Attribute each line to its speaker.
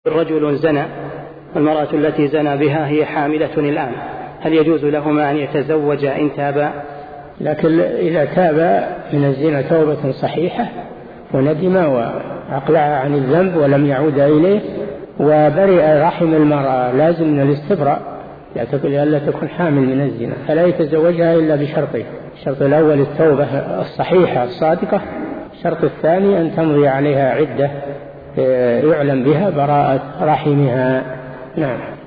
Speaker 1: رجل زنى، المرأة التي زنى بها هي حاملة الآن، هل يجوز لهما أن يتزوجا إن تابا؟
Speaker 2: لكن إذا تاب من الزنا توبة صحيحة وندم وأقلع عن الذنب ولم يعود إليه وبرئ رحم المرأة، لازم من الاستبراء لألا تكون حامل من الزنا، فلا يتزوجها إلا بشرطين: الشرط الأول التوبة الصحيحة الصادقة، الشرط الثاني أن تمضي عليها عدة يعلم بها براءة رحمها. نعم.